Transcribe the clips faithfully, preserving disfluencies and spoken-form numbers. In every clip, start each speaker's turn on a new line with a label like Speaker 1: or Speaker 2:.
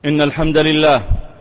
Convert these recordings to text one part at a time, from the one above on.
Speaker 1: إن الحمد لله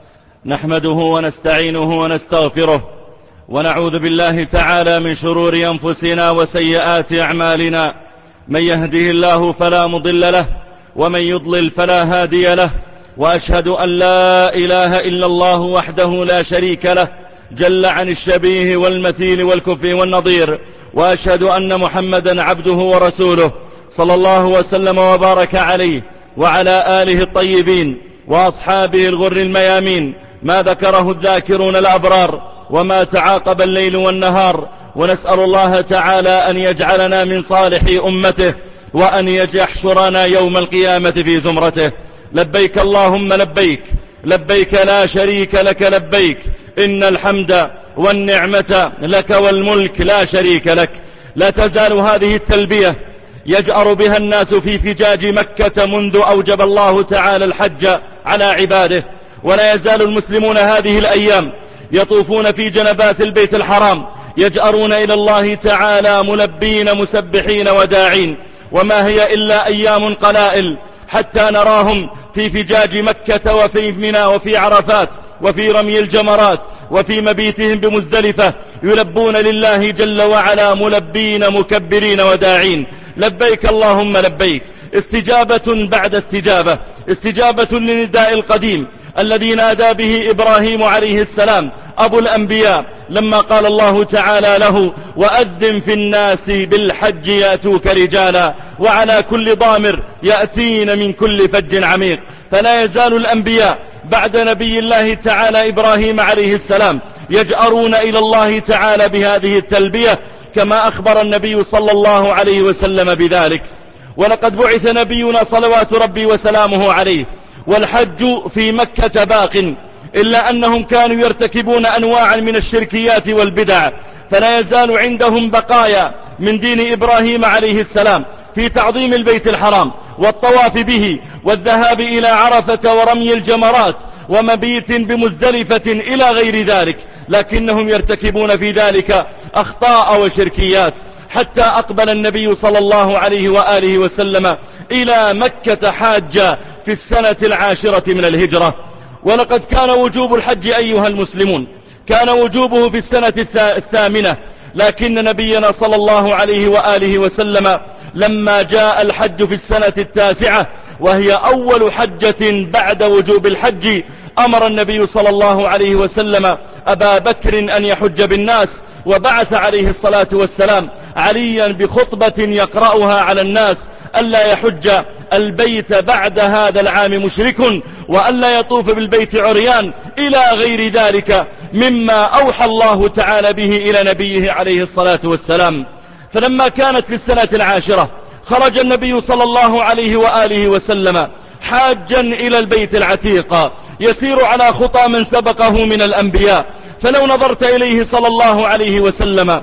Speaker 1: نحمده ونستعينه ونستغفره ونعوذ بالله تعالى من شرور أنفسنا وسيئات أعمالنا. من يهده الله فلا مضل له ومن يضلل فلا هادي له، وأشهد أن لا إله إلا الله وحده لا شريك له جل عن الشبيه والمثيل والكفء والنظير، وأشهد أن محمدا عبده ورسوله صلى الله وسلم وبارك عليه وعلى آله الطيبين وأصحابه الغر الميامين، ما ذكره الذاكرون الأبرار وما تعاقب الليل والنهار. ونسأل الله تعالى أن يجعلنا من صالح أمته وأن يحشرنا يوم القيامة في زمرته. لبيك اللهم لبيك، لبيك لا شريك لك لبيك، إن الحمد والنعمة لك والملك لا شريك لك. لا تزال هذه التلبية يجأر بها الناس في فجاج مكة منذ أوجب الله تعالى الحج على عباده، ولا يزال المسلمون هذه الأيام يطوفون في جنبات البيت الحرام يجأرون إلى الله تعالى ملبين مسبحين وداعين. وما هي إلا أيام قلائل حتى نراهم في فجاج مكة وفي منى وفي عرفات وفي رمي الجمرات وفي مبيتهم بمزدلفة يلبون لله جل وعلا ملبين مكبرين وداعين. لبيك اللهم لبيك، استجابة بعد استجابة، استجابة للنداء القديم الذي نادى به إبراهيم عليه السلام أبو الأنبياء لما قال الله تعالى له: وأذن في الناس بالحج يأتوك رجالا وعلى كل ضامر يأتين من كل فج عميق. فلا يزال الأنبياء بعد نبي الله تعالى إبراهيم عليه السلام يجأرون إلى الله تعالى بهذه التلبية، كما أخبر النبي صلى الله عليه وسلم بذلك. ولقد بعث نبينا صلوات ربي وسلامه عليه والحج في مكة باق، إلا أنهم كانوا يرتكبون أنواعا من الشركيات والبدع، فلا يزال عندهم بقايا من دين إبراهيم عليه السلام في تعظيم البيت الحرام والطواف به والذهاب إلى عرفة ورمي الجمرات ومبيت بمزدلفة إلى غير ذلك، لكنهم يرتكبون في ذلك أخطاء وشركيات، حتى أقبل النبي صلى الله عليه وآله وسلم إلى مكة حاجة في السنة العاشرة من الهجرة. ولقد كان وجوب الحج أيها المسلمون كان وجوبه في السنة الثامنة، لكن نبينا صلى الله عليه وآله وسلم لما جاء الحج في السنة التاسعة وهي أول حجة بعد وجوب الحج، أمر النبي صلى الله عليه وسلم أبا بكر أن يحج بالناس، وبعث عليه الصلاة والسلام عليا بخطبة يقرأها على الناس ألا يحج البيت بعد هذا العام مشرك، وألا يطوف بالبيت عريان، إلى غير ذلك مما أوحى الله تعالى به إلى نبيه عليه الصلاة والسلام. فلما كانت في السنة العاشرة خرج النبي صلى الله عليه وآله وسلم حاجا إلى البيت العتيق يسير على خطى من سبقه من الأنبياء. فلو نظرت إليه صلى الله عليه وسلم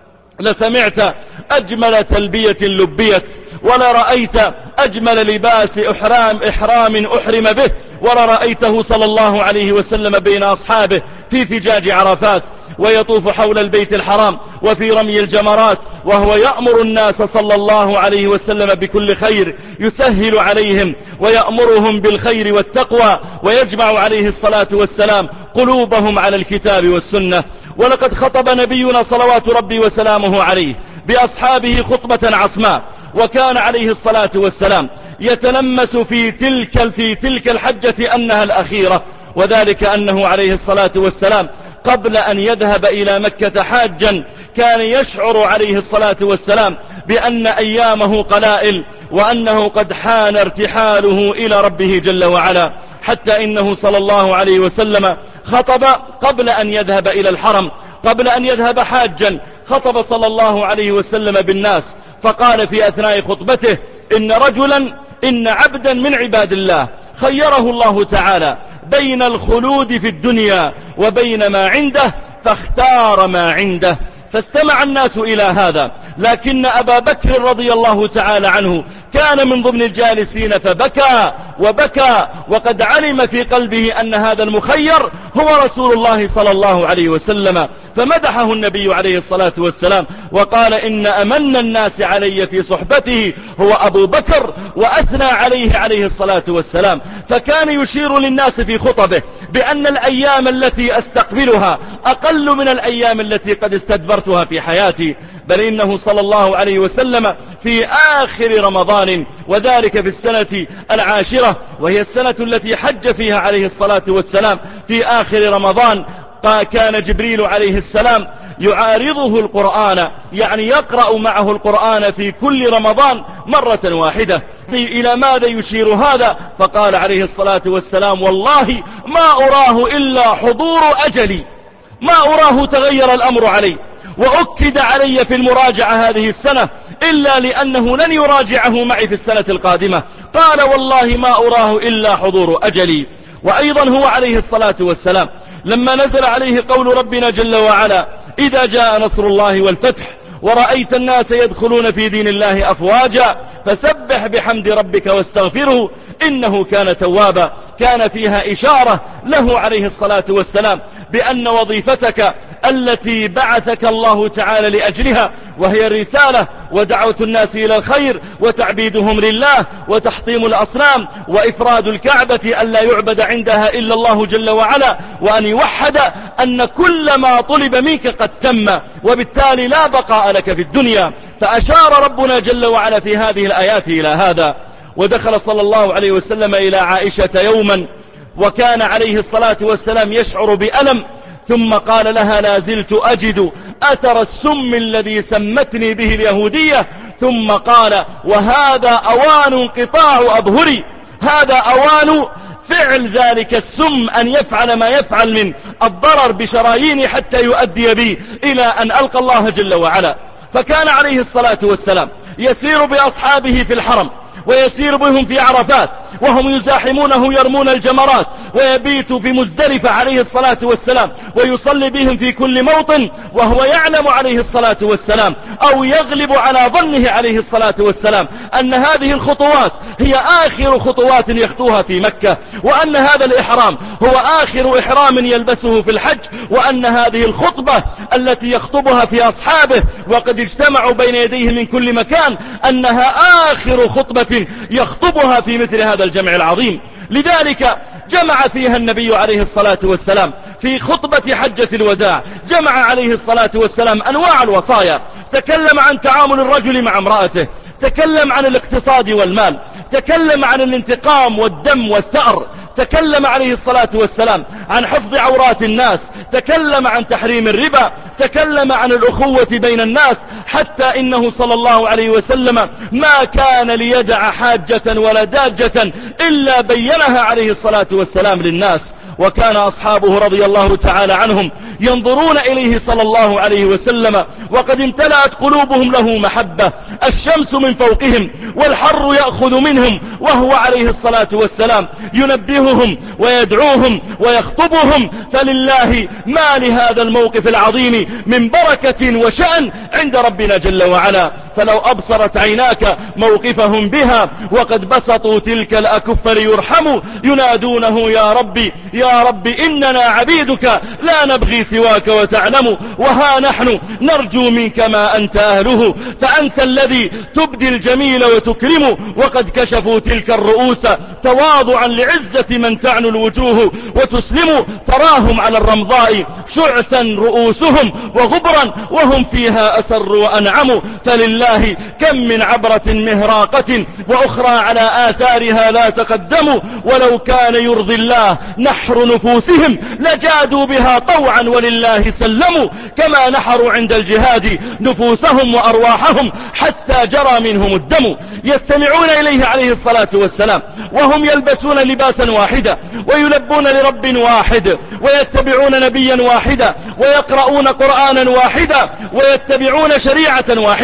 Speaker 1: لسمعت أجمل تلبية لبيت، ولا رأيت أجمل لباس إحرام, إحرام أحرم به، ولا رأيته صلى الله عليه وسلم بين أصحابه في فجاج عرفات ويطوف حول البيت الحرام وفي رمي الجمرات، وهو يأمر الناس صلى الله عليه وسلم بكل خير، يسهل عليهم ويأمرهم بالخير والتقوى، ويجمع عليه الصلاة والسلام قلوبهم على الكتاب والسنة. ولقد خطب نبينا صلوات ربي وسلامه عليه بأصحابه خطبة عصماء، وكان عليه الصلاة والسلام يتلمس في تلك, في تلك الحجة أنها الأخيرة، وذلك أنه عليه الصلاة والسلام قبل أن يذهب إلى مكة حاجا كان يشعر عليه الصلاة والسلام بأن أيامه قلائل، وأنه قد حان ارتحاله إلى ربه جل وعلا، حتى إنه صلى الله عليه وسلم خطب قبل أن يذهب إلى الحرم، قبل أن يذهب حاجا خطب صلى الله عليه وسلم بالناس، فقال في أثناء خطبته: إن رجلا إن عبدا من عباد الله خيره الله تعالى بين الخلود في الدنيا وبين ما عنده، فاختار ما عنده، فاستمع الناس إلى هذا، لكن أبا بكر رضي الله تعالى عنه كان من ضمن الجالسين فبكى وبكى، وقد علم في قلبه أن هذا المخير هو رسول الله صلى الله عليه وسلم، فمدحه النبي عليه الصلاة والسلام وقال إن أمن الناس علي في صحبته هو أبو بكر، وأثنى عليه عليه الصلاة والسلام. فكان يشير للناس في خطبه بأن الأيام التي أستقبلها أقل من الأيام التي قد استدبرتها في حياتي، بل إنه صلى الله عليه وسلم في آخر رمضان، وذلك في السنة العاشرة وهي السنة التي حج فيها عليه الصلاة والسلام، في آخر رمضان كان جبريل عليه السلام يعارضه القرآن، يعني يقرأ معه القرآن في كل رمضان مرة واحدة. إلى ماذا يشير هذا؟ فقال عليه الصلاة والسلام والله ما أراه إلا حضور أجلي، ما أراه تغير الأمر علي وأكد علي في المراجعة هذه السنة إلا لأنه لن يراجعه معي في السنة القادمة. قال والله ما أراه إلا حضور أجلي. وأيضا هو عليه الصلاة والسلام لما نزل عليه قول ربنا جل وعلا إذا جاء نصر الله والفتح ورأيت الناس يدخلون في دين الله أفواجا فسبح بحمد ربك واستغفره إنه كان توابا، كان فيها إشارة له عليه الصلاة والسلام بأن وظيفتك التي بعثك الله تعالى لأجلها وهي الرسالة ودعوة الناس إلى الخير وتعبيدهم لله وتحطيم الأصنام وإفراد الكعبة ألا يعبد عندها إلا الله جل وعلا، وأن يوحد أن كل ما طلب منك قد تم، وبالتالي لا بقاء لك في الدنيا. فأشار ربنا جل وعلا في هذه الآيات إلى هذا. ودخل صلى الله عليه وسلم إلى عائشة يوما وكان عليه الصلاة والسلام يشعر بألم، ثم قال لها لا زلت أجد أثر السم الذي سمتني به اليهودية، ثم قال وهذا أوان انقطاع أبهري، هذا أوان فعل ذلك السم أن يفعل ما يفعل من الضرر بشراييني حتى يؤدي بي إلى أن ألقى الله جل وعلا. فكان عليه الصلاة والسلام يسير بأصحابه في الحرم ويسير بهم في عرفات وهم يزاحمونه يرمون الجمرات، ويبيت في مزدلفة عليه الصلاة والسلام ويصلي بهم في كل موطن، وهو يعلم عليه الصلاة والسلام أو يغلب على ظنه عليه الصلاة والسلام أن هذه الخطوات هي آخر خطوات يخطوها في مكة، وأن هذا الإحرام هو آخر إحرام يلبسه في الحج، وأن هذه الخطبة التي يخطبها في أصحابه وقد اجتمعوا بين يديه من كل مكان أنها آخر خطبة يخطبها في مثل هذا الجمع العظيم. لذلك جمع فيها النبي عليه الصلاة والسلام في خطبة حجة الوداع، جمع عليه الصلاة والسلام أنواع الوصايا، تكلم عن تعامل الرجل مع امرأته، تكلم عن الاقتصاد والمال، تكلم عن الانتقام والدم والثأر، تكلم عليه الصلاة والسلام عن حفظ عورات الناس، تكلم عن تحريم الربا، تكلم عن الأخوة بين الناس، حتى إنه صلى الله عليه وسلم ما كان ليدع حاجة ولا داجة إلا بينها عليه الصلاة والسلام للناس. وكان أصحابه رضي الله تعالى عنهم ينظرون إليه صلى الله عليه وسلم وقد امتلأت قلوبهم له محبة، الشمس من فوقهم والحر يأخذ منهم، وهو عليه الصلاة والسلام ينبههم ويدعوهم ويخطبهم. فلله ما لهذا الموقف العظيم من بركة وشأن عند ربنا جل وعلا. فلو أبصرت عيناك موقفهم بها وقد بسطوا تلك الأكف ليرحموا ينادونه يا ربي يا ربي إننا عبيدك لا نبغي سواك وتعلم، وها نحن نرجو منك ما أنت أهله، فأنت الذي تبدي الجميل وتكرم، وقد كشفوا تلك الرؤوس تواضعا لعزة من تعنو الوجوه وتسلم، تراهم على الرمضاء شعثا رؤوسهم وغبرا وهم فيها أسر وأنعم. فلله كم من عبرة مهراقة وأخرى على آثارها لا تقدموا، ولو كان يرضي الله نحر نفوسهم لجادوا بها طوعا ولله سلموا، كما نحروا عند الجهاد نفوسهم وأرواحهم حتى جرى منهم الدم. يستمعون إليه عليه الصلاة والسلام وهم يلبسون لباسا واحدا ويلبون لرب واحد ويتبعون نبيا واحدا ويقرؤون قرآنا واحدا ويتبعون شريعة واحدة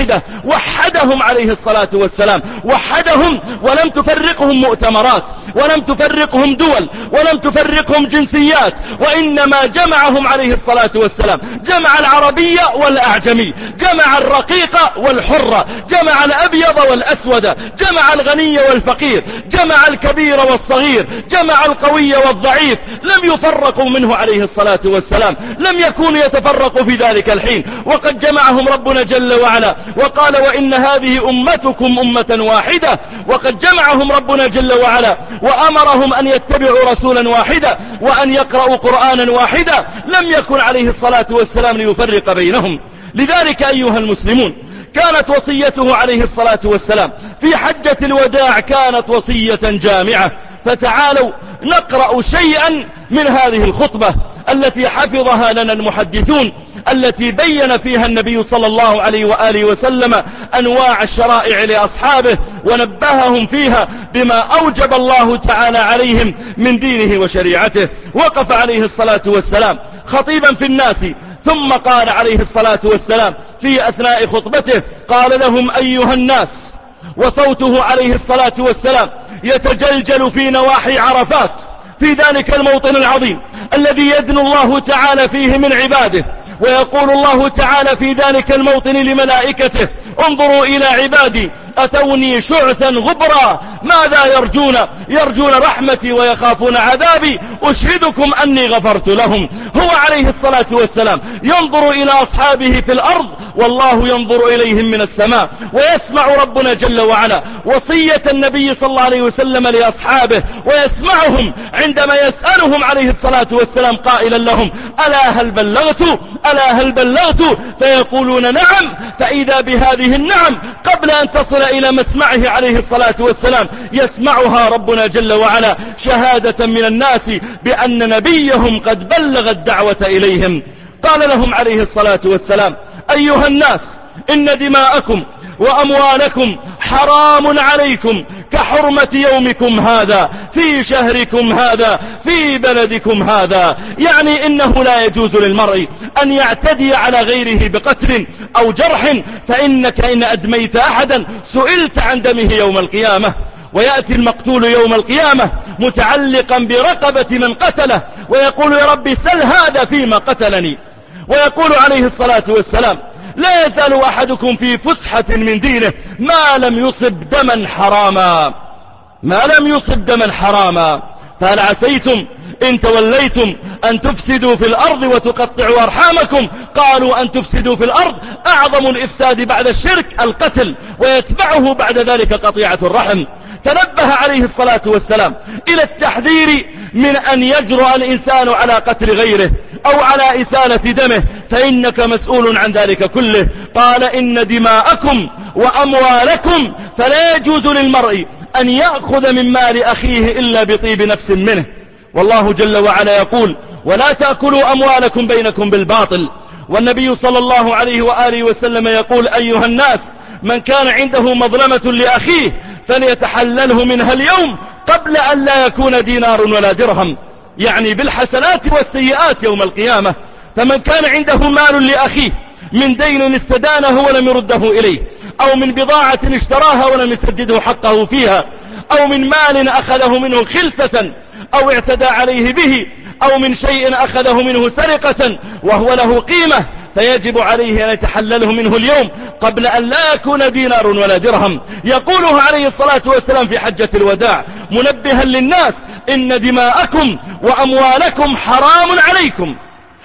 Speaker 1: وحدهم عليه الصلاة والسلام، وحدهم ولم تفرقهم مؤتمرات، ولم تفرقهم دول، ولم تفرقهم جنسيات، وإنما جمعهم عليه الصلاة والسلام، جمع العربية والأعجمي، جمع الرقيق والحر، جمع الأبيض والأسود، جمع الغني والفقير، جمع الكبير والصغير، جمع القوي والضعيف، لم يفرقوا منه عليه الصلاة والسلام، لم يكونوا يتفرقوا في ذلك الحين. وقد جمعهم ربنا جل وعلا وقال وإن هذه أمتكم أمة واحدة، وقد جمعهم ربنا جل وعلا وأمرهم أن يتبعوا رسولا واحدا وأن يقرأوا قرآنا واحدا، لم يكن عليه الصلاة والسلام ليفرق بينهم. لذلك أيها المسلمون كانت وصيته عليه الصلاة والسلام في حجة الوداع كانت وصية جامعة. فتعالوا نقرأ شيئا من هذه الخطبة التي حفظها لنا المحدثون، التي بين فيها النبي صلى الله عليه وآله وسلم أنواع الشرائع لأصحابه، ونبههم فيها بما أوجب الله تعالى عليهم من دينه وشريعته. وقف عليه الصلاة والسلام خطيبا في الناس، ثم قال عليه الصلاة والسلام في أثناء خطبته، قال لهم أيها الناس، وصوته عليه الصلاة والسلام يتجلجل في نواحي عرفات، في ذلك الموطن العظيم الذي يدنو الله تعالى فيه من عباده، ويقول الله تعالى في ذلك الموطن لملائكته انظروا إلى عبادي أتوني شعثا غبرا ماذا يرجون؟ يرجون رحمتي ويخافون عذابي، أشهدكم أني غفرت لهم. هو عليه الصلاة والسلام ينظر إلى أصحابه في الأرض، والله ينظر إليهم من السماء، ويسمع ربنا جل وعلا وصية النبي صلى الله عليه وسلم لأصحابه، ويسمعهم عندما يسألهم عليه الصلاة والسلام قائلا لهم ألا هل بلغت؟ ألا هل بلغت؟ فيقولون نعم. فإذا بهذه النعم قبل أن تصل إلى مسمعه عليه الصلاة والسلام يسمعها ربنا جل وعلا شهادة من الناس بأن نبيهم قد بلغ الدعوة إليهم. قال لهم عليه الصلاة والسلام أيها الناس إن دماءكم وأموالكم حرام عليكم كحرمة يومكم هذا في شهركم هذا في بلدكم هذا، يعني إنه لا يجوز للمرء أن يعتدي على غيره بقتل أو جرح، فإنك إن أدميت أحدا سئلت عن دمه يوم القيامة. ويأتي المقتول يوم القيامة متعلقا برقبة من قتله ويقول يا ربي سل هذا فيما قتلني. ويقول عليه الصلاة والسلام لا يزال أحدكم في فسحة من دينه ما لم يصب دما حراما، ما لم يصب دما حراما. فهل عسيتم إن توليتم أن تفسدوا في الأرض وتقطعوا أرحامكم؟ قالوا أن تفسدوا في الأرض أعظم الإفساد بعد الشرك القتل، ويتبعه بعد ذلك قطيعة الرحم. تنبه عليه الصلاة والسلام إلى التحذير من أن يجرؤ الإنسان على قتل غيره أو على إسالة دمه، فإنك مسؤول عن ذلك كله. قال إن دماءكم وأموالكم فلا يجوز للمرء أن يأخذ من مال أخيه إلا بطيب نفس منه. والله جل وعلا يقول ولا تأكلوا أموالكم بينكم بالباطل. والنبي صلى الله عليه وآله وسلم يقول أيها الناس من كان عنده مظلمة لأخيه فليتحلله منها اليوم قبل أن لا يكون دينار ولا درهم، يعني بالحسنات والسيئات يوم القيامة. فمن كان عنده مال لأخيه من دين استدانه ولم يرده إليه، أو من بضاعة اشتراها ولم يسدده حقه فيها، أو من مال أخذه منه خلسة أو اعتدى عليه به، أو من شيء أخذه منه سرقة وهو له قيمة، فيجب عليه أن يتحلله منه اليوم قبل أن لا يكون دينار ولا درهم. يقوله عليه الصلاة والسلام في حجة الوداع منبها للناس إن دماءكم وأموالكم حرام عليكم،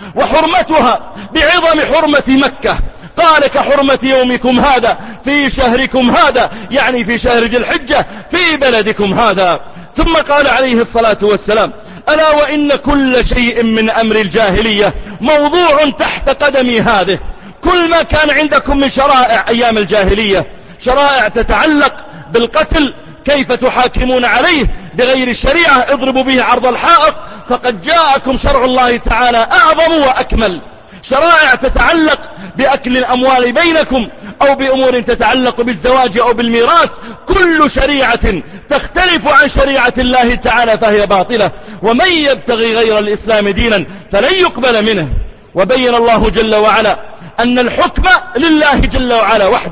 Speaker 1: وحرمتها بعظم حرمة مكة. قال كحرمة يومكم هذا في شهركم هذا، يعني في شهر ذي الحجة في بلدكم هذا. ثم قال عليه الصلاة والسلام ألا وإن كل شيء من أمر الجاهلية موضوع تحت قدمي هذه. كل ما كان عندكم من شرائع أيام الجاهلية، شرائع تتعلق بالقتل كيف تحاكمون عليه بغير الشريعة اضربوا به عرض الحائط، فقد جاءكم شرع الله تعالى أعظم وأكمل. شرائع تتعلق بأكل الأموال بينكم أو بأمور تتعلق بالزواج أو بالميراث، كل شريعة تختلف عن شريعة الله تعالى فهي باطلة، ومن يبتغي غير الإسلام دينا فلن يقبل منه. وبين الله جل وعلا أن الحكم لله جل وعلا وحده،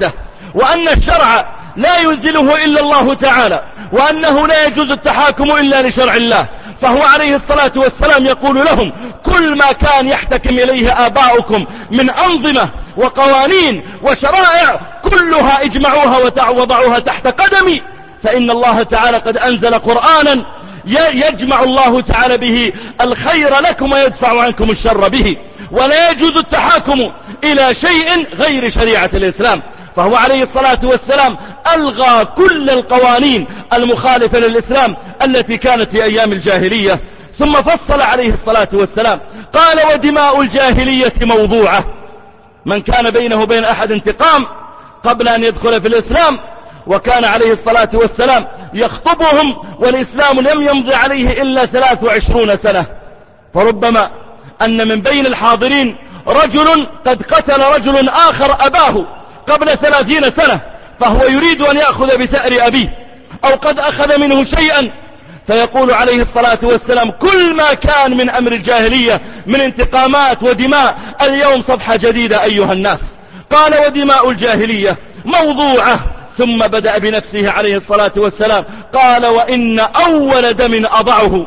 Speaker 1: وأن الشرع لا ينزله إلا الله تعالى، وأنه لا يجوز التحاكم إلا لشرع الله. فهو عليه الصلاة والسلام يقول لهم: كل ما كان يحتكم إليه آباؤكم من أنظمة وقوانين وشرائع كلها اجمعوها وضعوها تحت قدمي، فإن الله تعالى قد أنزل قرآنا يجمع الله تعالى به الخير لكم ويدفع عنكم الشر به، ولا يجوز التحاكم إلى شيء غير شريعة الإسلام. فهو عليه الصلاة والسلام ألغى كل القوانين المخالفة للإسلام التي كانت في أيام الجاهلية. ثم فصل عليه الصلاة والسلام قال: ودماء الجاهلية موضوعة. من كان بينه وبين أحد انتقام قبل أن يدخل في الإسلام، وكان عليه الصلاة والسلام يخطبهم والإسلام لم يمضي عليه إلا ثلاث وعشرون سنة، فربما أن من بين الحاضرين رجل قد قتل رجل آخر أباه قبل ثلاثين سنة، فهو يريد أن يأخذ بثأر أبيه، أو قد أخذ منه شيئا، فيقول عليه الصلاة والسلام: كل ما كان من أمر الجاهلية من انتقامات ودماء اليوم صفحة جديدة أيها الناس. قال: ودماء الجاهلية موضوعة. ثم بدأ بنفسه عليه الصلاة والسلام قال: وإن أول دم أضعه.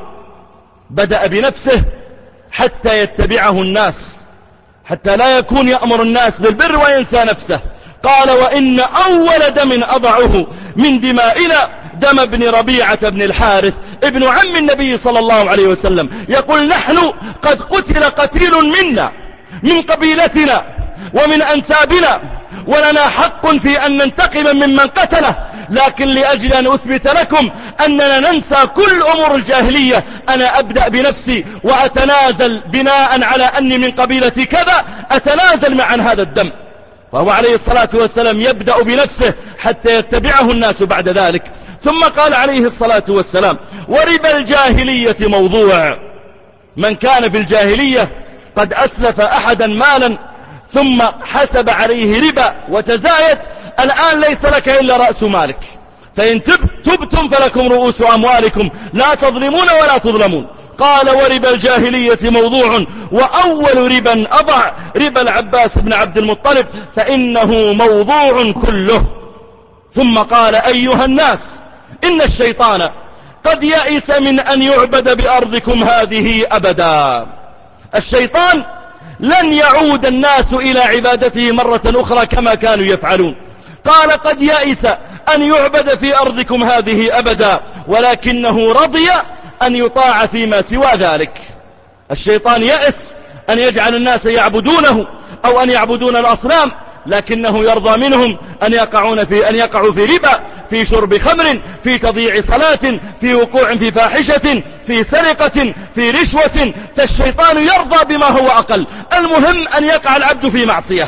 Speaker 1: بدأ بنفسه حتى يتبعه الناس، حتى لا يكون يأمر الناس بالبر وينسى نفسه. قال: وإن أول دم أضعه من دمائنا دم ابن ربيعة بن الحارث ابن عم النبي صلى الله عليه وسلم. يقول: نحن قد قتل قتيل منا من قبيلتنا ومن أنسابنا، ولنا حق في أن ننتقم ممن قتله، لكن لأجل أن أثبت لكم أننا ننسى كل أمور الجاهلية أنا أبدأ بنفسي وأتنازل بناء على أني من قبيلة كذا، أتنازل عن هذا الدم. وهو عليه الصلاة والسلام يبدأ بنفسه حتى يتبعه الناس بعد ذلك. ثم قال عليه الصلاة والسلام: وربا الجاهلية موضوع. من كان في الجاهلية قد أسلف أحدا مالا ثم حسب عليه ربا وتزايد، الآن ليس لك إلا رأس مالك، فإن تبتم فلكم رؤوس أموالكم لا تظلمون ولا تظلمون. قال: وربا الجاهلية موضوع، وأول ربا أضع ربا العباس بن عبد المطلب، فإنه موضوع كله. ثم قال: أيها الناس، إن الشيطان قد يئس من أن يعبد بأرضكم هذه أبدا. الشيطان لن يعود الناس إلى عبادته مرة أخرى كما كانوا يفعلون. قال: قد يئس أن يعبد في أرضكم هذه أبدا، ولكنه رضي أن يطاع فيما سوى ذلك. الشيطان يئس أن يجعل الناس يعبدونه أو أن يعبدون الأصنام، لكنه يرضى منهم أن يقعون في أن يقعوا في ربا، في شرب خمر، في تضييع صلاة، في وقوع في فاحشة، في سرقة، في رشوة. فالشيطان يرضى بما هو أقل، المهم أن يقع العبد في معصية.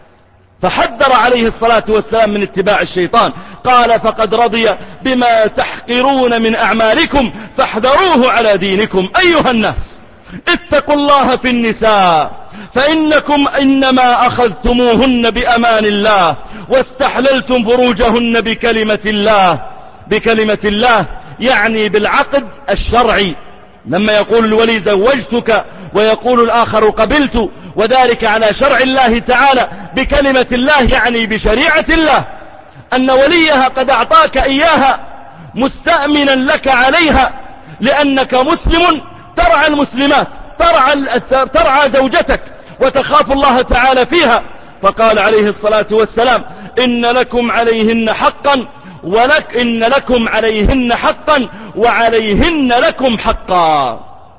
Speaker 1: فحذر عليه الصلاة والسلام من اتباع الشيطان. قال: فقد رضي بما تحقرون من أعمالكم فاحذروه على دينكم. أيها الناس، اتقوا الله في النساء، فإنكم إنما أخذتموهن بأمان الله واستحللتم فروجهن بكلمة الله. بكلمة الله يعني بالعقد الشرعي، لما يقول الولي زوجتك ويقول الآخر قبلت، وذلك على شرع الله تعالى. بكلمة الله يعني بشريعة الله، أن وليها قد أعطاك إياها مستأمنا لك عليها، لأنك مسلم ترعى المسلمات، ترعى, ترعى زوجتك وتخاف الله تعالى فيها. فقال عليه الصلاة والسلام: إن لكم عليهن حقا ولك إن لكم عليهن حقا وعليهن لكم حقا.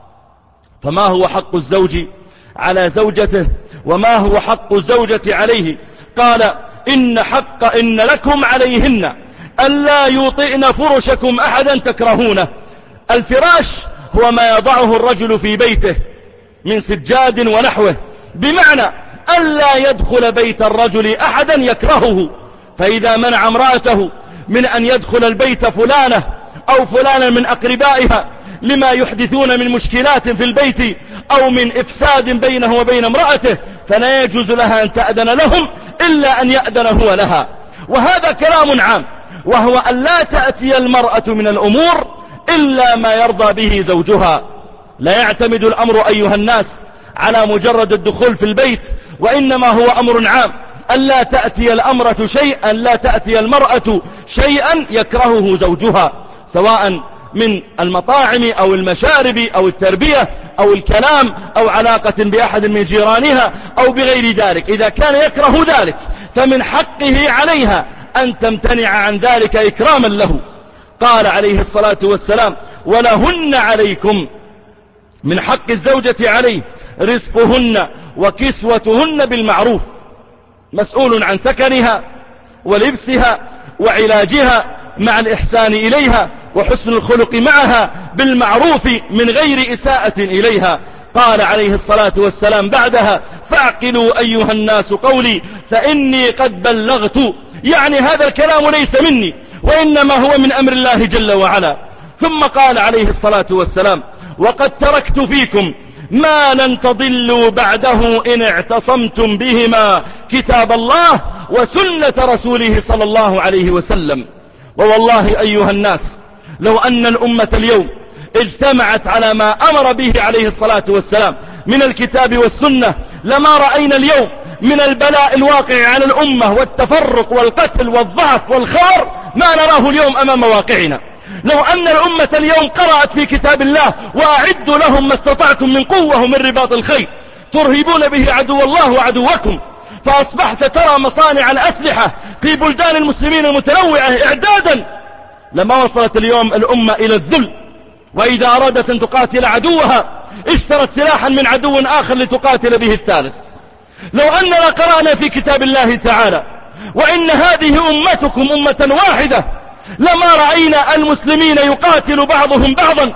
Speaker 1: فما هو حق الزوج على زوجته وما هو حق الزوجة عليه؟ قال: إن حق إن لكم عليهن ألا يوطئن فرشكم أحدا تكرهونه. الفراش هو ما يضعه الرجل في بيته من سجاد ونحوه، بمعنى ألا يدخل بيت الرجل أحدا يكرهه. فإذا منع امرأته من أن يدخل البيت فلانة أو فلانا من أقربائها لما يحدثون من مشكلات في البيت أو من إفساد بينه وبين امرأته، فلا يجوز لها أن تأذن لهم إلا أن يأذن هو لها. وهذا كلام عام، وهو أن لا تأتي المرأة من الأمور إلا ما يرضى به زوجها. لا يعتمد الأمر أيها الناس على مجرد الدخول في البيت، وإنما هو أمر عام. ألا تأتي الأمرة شيئا ألا تأتي المرأة شيئا يكرهه زوجها، سواء من المطاعم أو المشارب أو التربية أو الكلام أو علاقة بأحد من جيرانها أو بغير ذلك. إذا كان يكره ذلك فمن حقه عليها أن تمتنع عن ذلك إكراما له. قال عليه الصلاة والسلام: ولهن عليكم، من حق الزوجة عليه رزقهن وكسوتهن بالمعروف، مسؤول عن سكنها ولبسها وعلاجها مع الإحسان إليها وحسن الخلق معها بالمعروف من غير إساءة إليها. قال عليه الصلاة والسلام بعدها: فاعقلوا أيها الناس قولي فإني قد بلغت، يعني هذا الكلام ليس مني وإنما هو من أمر الله جل وعلا. ثم قال عليه الصلاة والسلام: وقد تركت فيكم ما لن تضلوا بعده إن اعتصمتم بهما، كتاب الله وسنة رسوله صلى الله عليه وسلم. ووالله أيها الناس، لو أن الأمة اليوم اجتمعت على ما أمر به عليه الصلاة والسلام من الكتاب والسنة لما رأينا اليوم من البلاء الواقع على الأمة والتفرق والقتل والضعف والخار ما نراه اليوم أمام واقعنا. لو أن الأمة اليوم قرأت في كتاب الله: وأعدوا لهم ما استطعتم من قوة ومن رباط الخيل ترهبون به عدو الله وعدوكم، فأصبحت ترى مصانع الأسلحة في بلدان المسلمين المتنوعة إعدادا، لما وصلت اليوم الأمة إلى الذل. وإذا أرادت أن تقاتل عدوها اشترت سلاحا من عدو آخر لتقاتل به الثالث. لو أننا قرأنا في كتاب الله تعالى: وإن هذه أمتكم أمة واحدة، لما رأينا المسلمين يقاتل بعضهم بعضا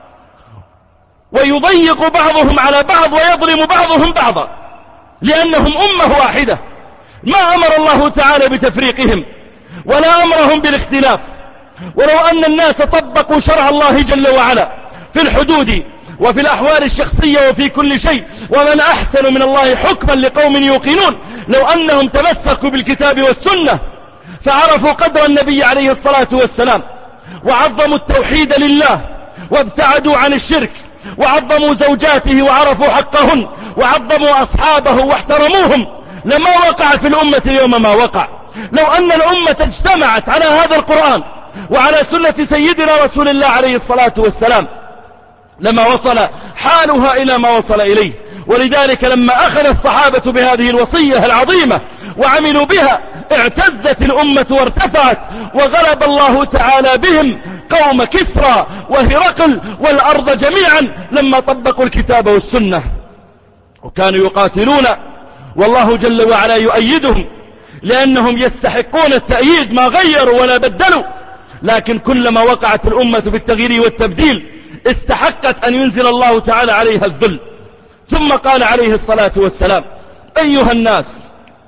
Speaker 1: ويضيق بعضهم على بعض ويظلم بعضهم بعضا، لأنهم أمة واحدة. ما أمر الله تعالى بتفريقهم ولا أمرهم بالاختلاف. ولو أن الناس طبقوا شرع الله جل وعلا في الحدود وفي الأحوال الشخصية وفي كل شيء، ومن أحسن من الله حكما لقوم يوقنون، لو أنهم تمسكوا بالكتاب والسنة فعرفوا قدر النبي عليه الصلاة والسلام وعظموا التوحيد لله وابتعدوا عن الشرك وعظموا زوجاته وعرفوا حقهن وعظموا أصحابه واحترموهم، لما وقع في الأمة اليوم ما وقع. لو أن الأمة اجتمعت على هذا القرآن وعلى سنة سيدنا رسول الله عليه الصلاة والسلام لما وصل حالها إلى ما وصل إليه. ولذلك لما أخذ الصحابة بهذه الوصية العظيمة وعملوا بها اعتزت الأمة وارتفعت، وغلب الله تعالى بهم قوم كسرى وهرقل والأرض جميعا لما طبقوا الكتاب والسنة، وكانوا يقاتلون والله جل وعلا يؤيدهم لأنهم يستحقون التأييد، ما غيروا ولا بدلوا. لكن كلما وقعت الأمة في التغيير والتبديل استحقت أن ينزل الله تعالى عليها الذل. ثم قال عليه الصلاة والسلام: أيها الناس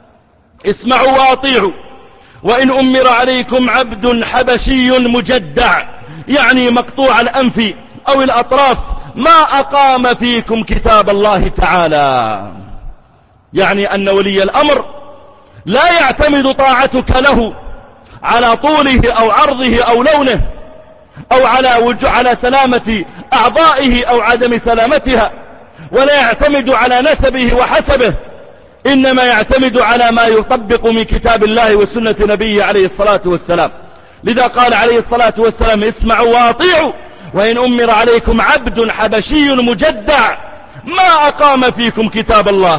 Speaker 1: اسمعوا وأطيعوا، وإن أمر عليكم عبد حبشي مجدع، يعني مقطوع الأنف أو الأطراف، ما أقام فيكم كتاب الله تعالى، يعني أن ولي الأمر لا يعتمد طاعتك له على طوله أو عرضه أو لونه أو على وجه على سلامة أعضائه أو عدم سلامتها، ولا يعتمد على نسبه وحسبه، إنما يعتمد على ما يطبق من كتاب الله وسنة نبيه عليه الصلاة والسلام. لذا قال عليه الصلاة والسلام: اسمعوا وأطيعوا، وإن أمر عليكم عبد حبشي مجدع ما أقام فيكم كتاب الله.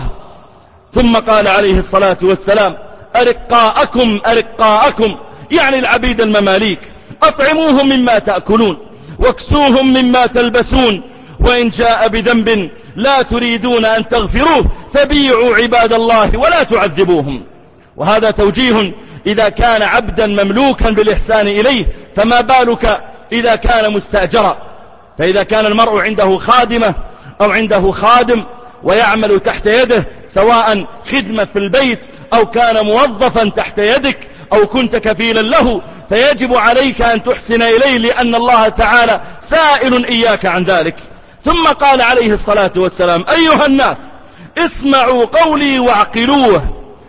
Speaker 1: ثم قال عليه الصلاة والسلام: أرقاءكم أرقاءكم، يعني العبيد المماليك، أطعموهم مما تأكلون واكسوهم مما تلبسون، وإن جاء بذنب لا تريدون أن تغفروه فبيعوا عباد الله ولا تعذبوهم. وهذا توجيه إذا كان عبدا مملوكا بالإحسان إليه، فما بالك إذا كان مستأجرا؟ فإذا كان المرء عنده خادمة أو عنده خادم ويعمل تحت يده، سواء خدمة في البيت أو كان موظفا تحت يدك أو كنت كفيلا له، فيجب عليك أن تحسن إليه، لأن الله تعالى سائل إياك عن ذلك. ثم قال عليه الصلاة والسلام: أيها الناس اسمعوا قولي واعقلوه،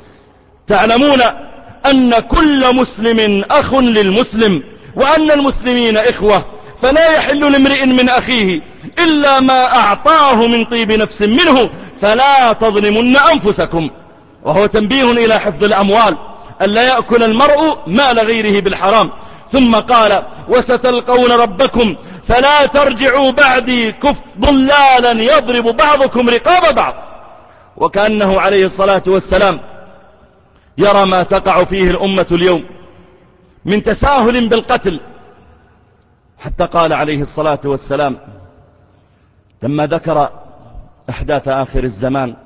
Speaker 1: تعلمون أن كل مسلم أخ للمسلم، وأن المسلمين إخوة، فلا يحل لامرئ من أخيه إلا ما أعطاه من طيب نفس منه، فلا تظلمن أنفسكم. وهو تنبيه إلى حفظ الأموال، ألا يأكل المرء مال غيره بالحرام. ثم قال وستلقون ربكم فلا ترجعوا بعدي كف ضلالا يضرب بعضكم رقاب بعض. وكأنه عليه الصلاة والسلام يرى ما تقع فيه الأمة اليوم من تساهل بالقتل، حتى قال عليه الصلاة والسلام لما ذكر أحداث آخر الزمان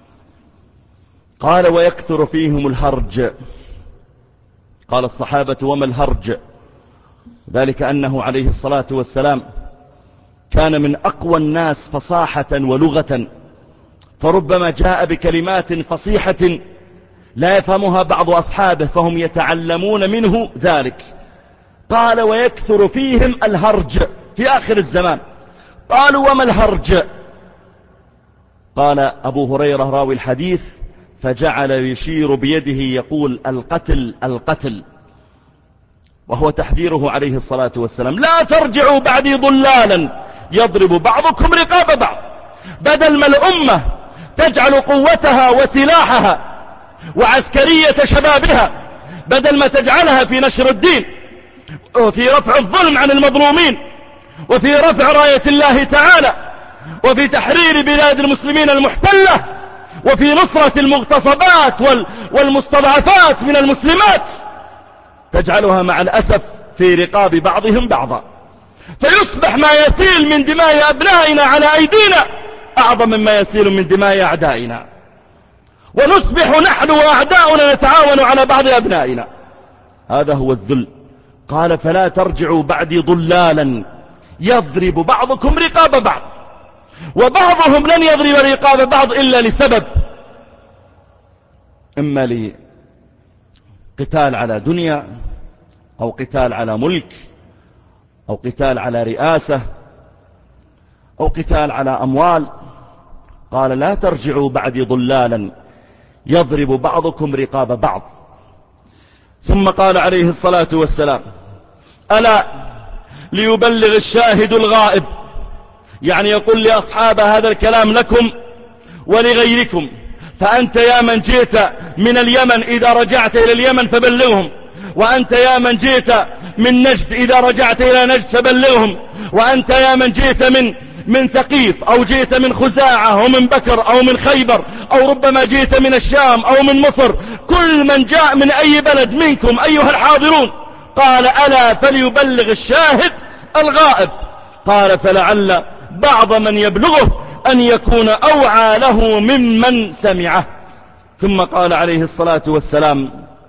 Speaker 1: قال ويكثر فيهم الهرج. قال الصحابة وما الهرج؟ ذلك أنه عليه الصلاة والسلام كان من أقوى الناس فصاحة ولغة، فربما جاء بكلمات فصيحة لا يفهمها بعض أصحابه فهم يتعلمون منه ذلك. قال ويكثر فيهم الهرج في آخر الزمان. قالوا وما الهرج؟ قال أبو هريرة راوي الحديث فجعل يشير بيده يقول القتل القتل، وهو تحذيره عليه الصلاة والسلام لا ترجعوا بعدي ضلالا يضرب بعضكم رقاب بعض. بدل ما الأمة تجعل قوتها وسلاحها وعسكرية شبابها بدل ما تجعلها في نشر الدين وفي رفع الظلم عن المظلومين وفي رفع راية الله تعالى وفي تحرير بلاد المسلمين المحتلة وفي نصرة المغتصبات والمستضعفات من المسلمات، تجعلها مع الأسف في رقاب بعضهم بعضا، فيصبح ما يسيل من دماء أبنائنا على أيدينا أعظم مما يسيل من دماء أعدائنا، ونصبح نحن وأعداؤنا نتعاون على بعض أبنائنا. هذا هو الذل. قال فلا ترجعوا بعدي ضلالا يضرب بعضكم رقاب بعض، وبعضهم لن يضرب رقاب بعض إلا لسبب، إما لقتال على دنيا أو قتال على ملك أو قتال على رئاسة أو قتال على أموال. قال لا ترجعوا بعدي ضلالا يضرب بعضكم رقاب بعض. ثم قال عليه الصلاة والسلام ألا ليبلغ الشاهد الغائب، يعني يقول لأصحاب هذا الكلام لكم ولغيركم، فأنت يا من جئت من اليمن إذا رجعت إلى اليمن فبلغهم، وأنت يا من جئت من نجد إذا رجعت إلى نجد فبلغهم، وأنت يا من جئت من من ثقيف أو جئت من خزاعة أو من بكر أو من خيبر أو ربما جئت من الشام أو من مصر، كل من جاء من أي بلد منكم أيها الحاضرون، قال ألا فليبلغ الشاهد الغائب. قال فلعل بعض من يبلغه أن يكون أوعى له ممن سمعه. ثم قال عليه الصلاة والسلام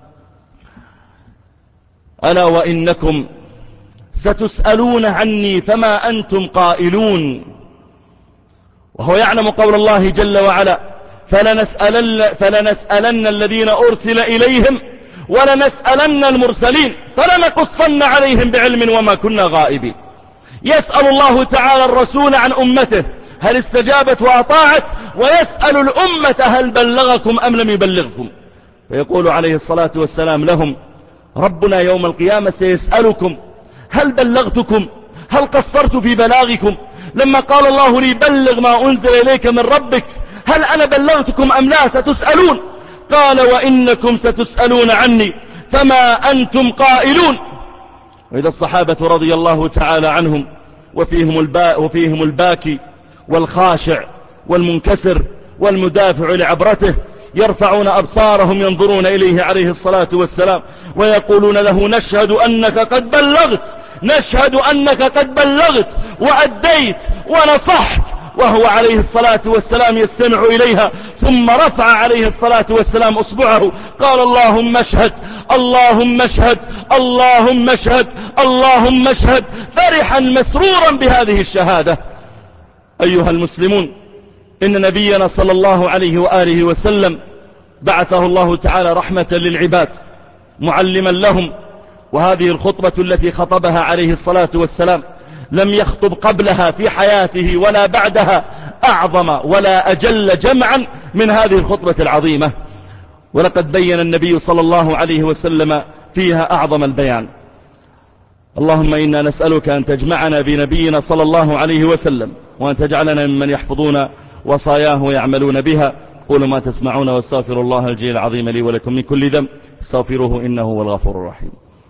Speaker 1: ألا وإنكم ستسألون عني فما أنتم قائلون. وهو يعلم قول الله جل وعلا فلنسألن, فلنسألن الذين أرسل إليهم ولنسألن المرسلين فلنقصن عليهم بعلم وما كنا غائبين. يسأل الله تعالى الرسول عن أمته هل استجابت وأطاعت، ويسأل الأمة هل بلغكم أم لم يبلغكم، فيقول عليه الصلاة والسلام لهم ربنا يوم القيامة سيسألكم هل بلغتكم، هل قصرت في بلاغكم، لما قال الله لي بلغ ما أنزل إليك من ربك هل أنا بلغتكم أم لا، ستسألون. قال وإنكم ستسألون عني فما أنتم قائلون. وإذا الصحابة رضي الله تعالى عنهم وفيهم, البا وفيهم الباكي والخاشع والمنكسر والمدافع لعبرته يرفعون أبصارهم ينظرون إليه عليه الصلاة والسلام ويقولون له نشهد أنك قد بلغت، نشهد أنك قد بلغت وأديت ونصحت، وهو عليه الصلاة والسلام يستمع إليها. ثم رفع عليه الصلاة والسلام أصبعه قال اللهم اشهد اللهم اشهد اللهم اشهد اللهم اشهد، فرحا مسرورا بهذه الشهادة. أيها المسلمون، إن نبينا صلى الله عليه وآله وسلم بعثه الله تعالى رحمة للعباد معلما لهم، وهذه الخطبة التي خطبها عليه الصلاة والسلام لم يخطب قبلها في حياته ولا بعدها أعظم ولا أجل جمعا من هذه الخطبة العظيمة، ولقد بين النبي صلى الله عليه وسلم فيها أعظم البيان. اللهم إنا نسألك أن تجمعنا بنبينا صلى الله عليه وسلم، وأن تجعلنا ممن يحفظون وصاياه ويعملون بها. قولوا ما تسمعون واستغفروا الله الجليل العظيم لي ولكم من كل ذنب استغفروه إنه هو الغفور الرحيم.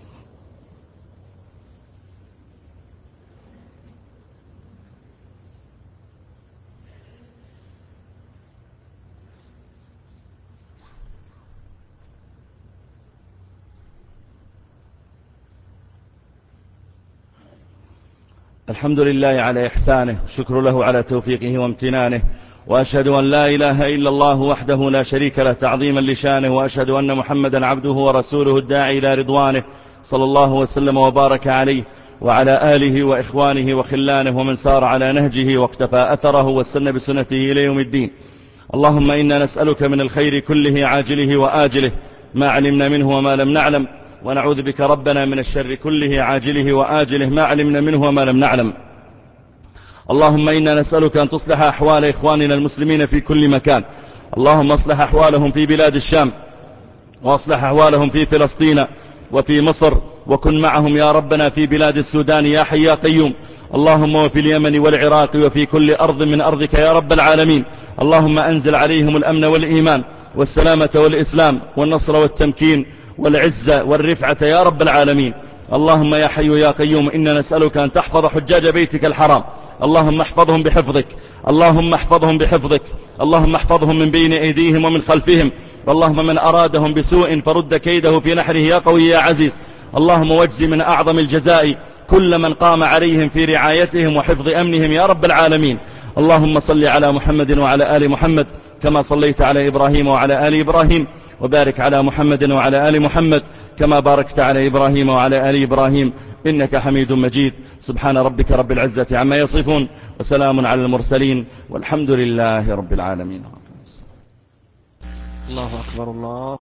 Speaker 1: الحمد لله على إحسانه، شكر له على توفيقه وامتنانه، وأشهد أن لا إله إلا الله وحده لا شريك له تعظيما لشانه، وأشهد أن محمدا عبده ورسوله الداعي إلى رضوانه صلى الله وسلم وبارك عليه وعلى آله وإخوانه وخلانه ومن سار على نهجه واقتفى أثره واستنى بسنته إلى يوم الدين. اللهم إنا نسألك من الخير كله عاجله وآجله ما علمنا منه وما لم نعلم، ونعوذ بك ربنا من الشر كله عاجله وآجله ما علمنا منه وما لم نعلم. اللهم إنا نسألك أن تصلح أحوال إخواننا المسلمين في كل مكان، اللهم اصلح أحوالهم في بلاد الشام، واصلح أحوالهم في فلسطين وفي مصر، وكن معهم يا ربنا في بلاد السودان يا حي يا قيوم. اللهم وفي اليمن والعراق وفي كل أرض من أرضك يا رب العالمين. اللهم أنزل عليهم الأمن والإيمان والسلامة والإسلام والنصر والتمكين والعزة والرفعة يا رب العالمين. اللهم يا حي يا قيوم إنا نسألك أن تحفظ حجاج بيتك الحرام، اللهم احفظهم بحفظك، اللهم احفظهم بحفظك، اللهم احفظهم من بين أيديهم ومن خلفهم، اللهم من أرادهم بسوء فرد كيده في نحره يا قوي يا عزيز. اللهم واجزي من أعظم الجزاء كل من قام عليهم في رعايتهم وحفظ أمنهم يا رب العالمين. اللهم صل على محمد وعلى آل محمد كما صليت على إبراهيم وعلى آل إبراهيم، وبارك على محمد وعلى آل محمد كما باركت على إبراهيم وعلى آل إبراهيم إنك حميد مجيد. سبحان ربك رب العزة عما يصفون، وسلام على المرسلين، والحمد لله رب العالمين.
Speaker 2: الله أكبر الله